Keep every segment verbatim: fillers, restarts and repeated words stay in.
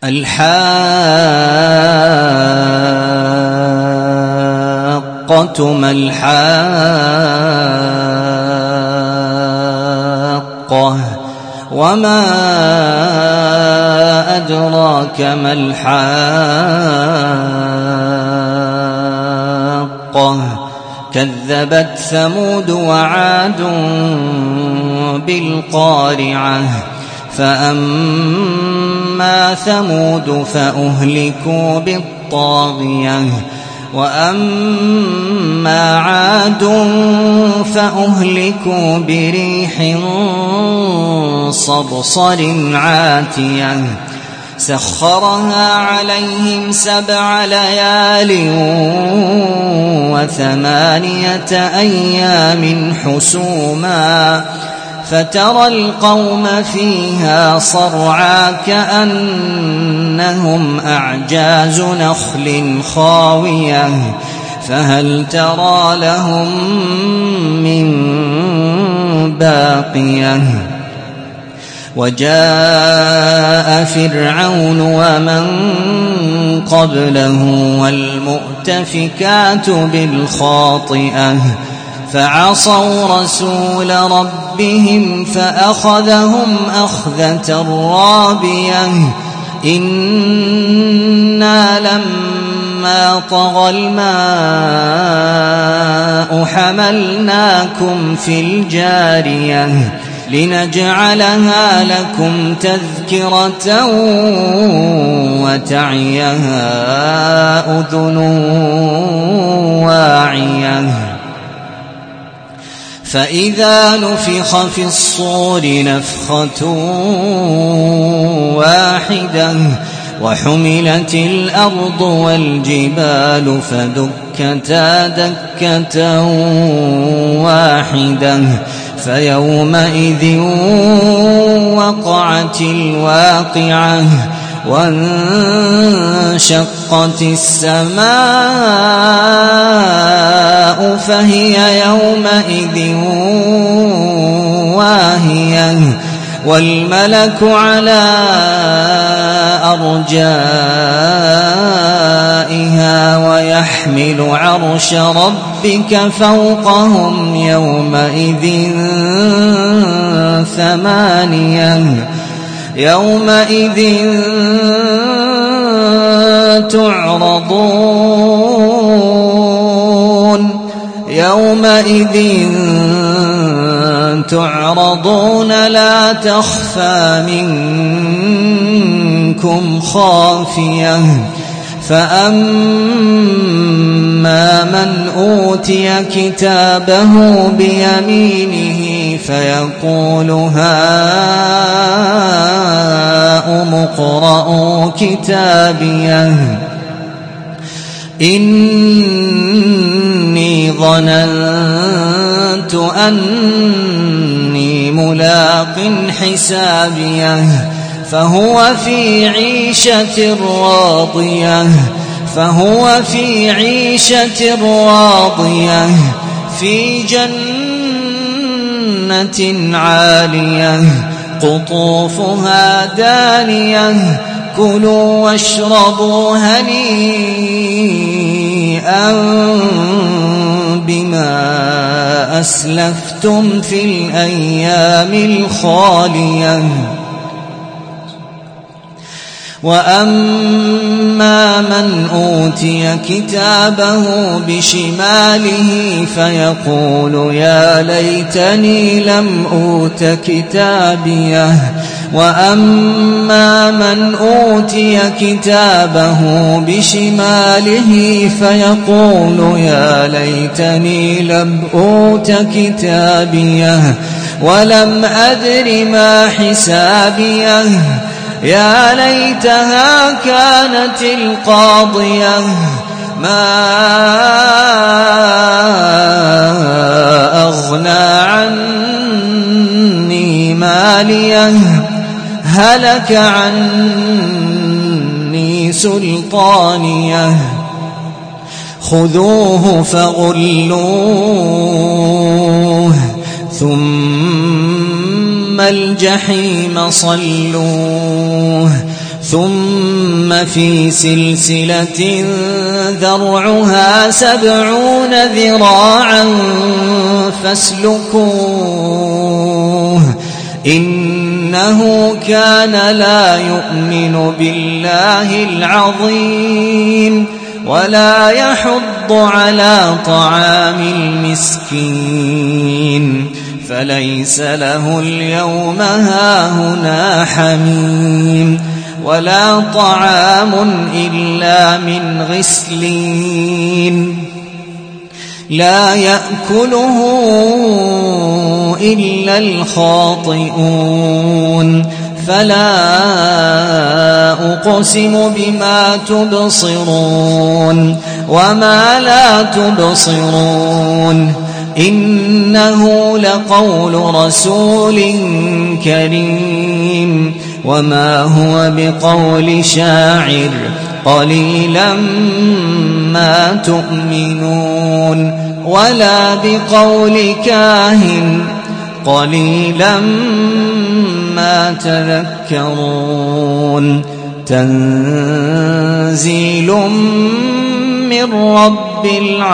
الحاقة ما الحاقة وما أدراك ما الحاقة كذبت ثمود وعاد بالقارعة فأما ثمود فأهلكوا بالطاغية وأما عاد فأهلكوا بريح صرصر عاتية سخرها عليهم سبع ليال وثمانية أيام حسوما فترى القوم فيها صرعى كأنهم أعجاز نخل خاوية فهل ترى لهم من باقية وجاء فرعون ومن قبله والمؤتفكات بالخاطئة فعصوا رسول ربهم فأخذهم أخذة رابية إنا لما طغى الماء حملناكم في الجارية لنجعلها لكم تذكرة وتعيها أذن واعية فإذا نفخ في الصور نفخة واحدة وحملت الأرض والجبال فدكتا دكة واحدة فيومئذ وقعت الواقعة وانشقت السماء فهي يومئذ واهية والملك على أرجائها ويحمل عرش ربك فوقهم يومئذ ثمانية يومئذ تعرضون يومئذ تعرضون لا تخفى منكم خافية فأما من أوتي كتابه بيمينه فيقول هاؤم اقرءوا كتابيه إني ظننت أني ملاق حسابيه فهو في عيشة راضية فهو في عيشة راضية في جنة عالية قطوفها دانية كلوا واشربوا هنيئا بما أسلفتم في الأيام الخالية وأما من أوتي كتابه بشماله فيقول يا ليتني لم أوت كتابيه وأما من أوتي كتابه بشماله فيقول يا ليتني لم أوت كتابيه ولم أدر ما حسابيه يا ليتها كانت القاضية ما أغنى عني ماليه هلك عني سلطانيه خذوه فغلوه ثم الجحيم صلوه ثم في سلسلة ذرعها سبعون ذراعا فاسلكوه إنه كان لا يؤمن بالله العظيم ولا يحض على طعام المسكين فليس له اليوم هاهنا حميم ولا طعام إلا من غسلين لا يأكله إلا الخاطئون فلا أقسم بما تبصرون وما لا تبصرون إنه لقول رسول كريم وما هو بقول شاعر قليلا ما تؤمنون ولا بقول كاهن قليلا ما تذكرون تنزيل من رب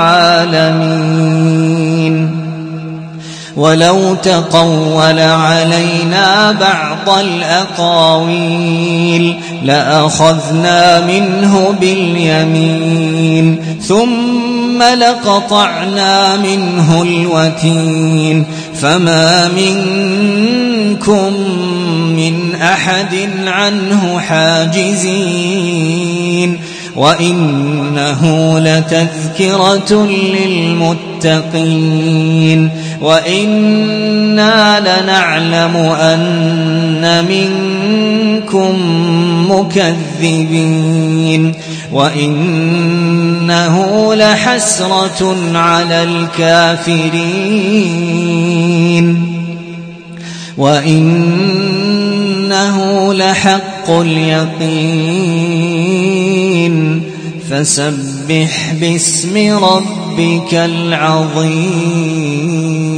العالمين ولو تقول علينا بعض الأقاويل لأخذنا منه باليمين ثم لقطعنا منه الوتين فما منكم من أحد عنه حاجزين وإنه لتذكرة للمتقين وإنا لنعلم أن منكم مكذبين وإنه لحسرة على الكافرين وإنه لحق اليقين فسبح باسم ربك العظيم.